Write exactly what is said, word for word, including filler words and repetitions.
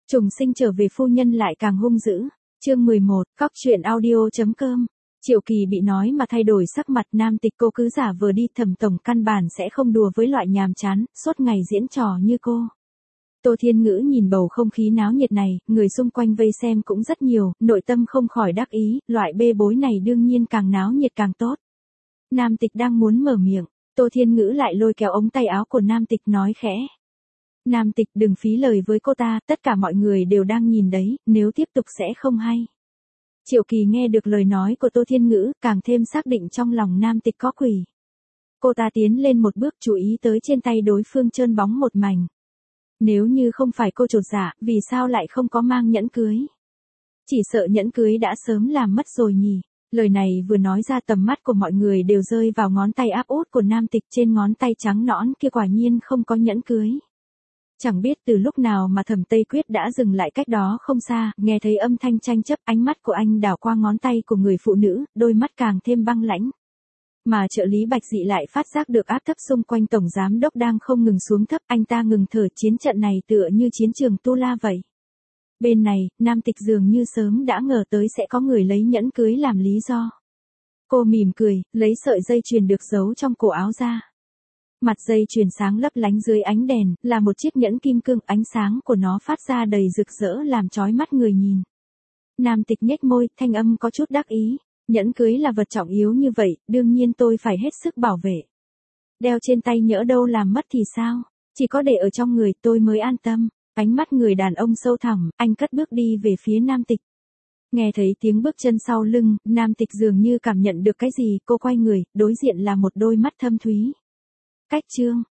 Trùng sinh trở về phu nhân lại càng hung dữ. Chương mười một, Cóc truyện audio.com. Triệu Kỳ bị nói mà thay đổi sắc mặt. Nam Tịch cô cứ giả vờ đi, Thẩm tổng căn bản sẽ không đùa với loại nhàm chán, suốt ngày diễn trò như cô. Tô Thiên Ngữ nhìn bầu không khí náo nhiệt này, người xung quanh vây xem cũng rất nhiều, nội tâm không khỏi đắc ý, loại bê bối này đương nhiên càng náo nhiệt càng tốt. Nam Tịch đang muốn mở miệng, Tô Thiên Ngữ lại lôi kéo ống tay áo của Nam Tịch nói khẽ. Nam Tịch đừng phí lời với cô ta, tất cả mọi người đều đang nhìn đấy, nếu tiếp tục sẽ không hay. Triệu Kỳ nghe được lời nói của Tô Thiên Ngữ, càng thêm xác định trong lòng Nam Tịch có quỷ. Cô ta tiến lên một bước, chú ý tới trên tay đối phương trơn bóng một mảnh. Nếu như không phải cô chột dạ, vì sao lại không có mang nhẫn cưới? Chỉ sợ nhẫn cưới đã sớm làm mất rồi nhỉ. Lời này vừa nói ra, tầm mắt của mọi người đều rơi vào ngón tay áp út của Nam Tịch, trên ngón tay trắng nõn kia quả nhiên không có nhẫn cưới. Chẳng biết từ lúc nào mà Thẩm Tây Quyết đã dừng lại cách đó không xa, nghe thấy âm thanh tranh chấp, ánh mắt của anh đảo qua ngón tay của người phụ nữ, đôi mắt càng thêm băng lãnh. Mà trợ lý Bạch Dị lại phát giác được áp thấp xung quanh tổng giám đốc đang không ngừng xuống thấp, anh ta ngừng thở, chiến trận này tựa như chiến trường tu la vậy. Bên này, Nam Tịch dường như sớm đã ngờ tới sẽ có người lấy nhẫn cưới làm lý do. Cô mỉm cười, lấy sợi dây chuyền được giấu trong cổ áo ra. Mặt dây chuyền sáng lấp lánh dưới ánh đèn, là một chiếc nhẫn kim cương, ánh sáng của nó phát ra đầy rực rỡ làm chói mắt người nhìn. Nam Tịch nhếch môi, thanh âm có chút đắc ý. Nhẫn cưới là vật trọng yếu như vậy, đương nhiên tôi phải hết sức bảo vệ. Đeo trên tay nhỡ đâu làm mất thì sao? Chỉ có để ở trong người tôi mới an tâm. Ánh mắt người đàn ông sâu thẳm, anh cất bước đi về phía Nam Tịch. Nghe thấy tiếng bước chân sau lưng, Nam Tịch dường như cảm nhận được cái gì, cô quay người, đối diện là một đôi mắt thâm thúy. Cách chương,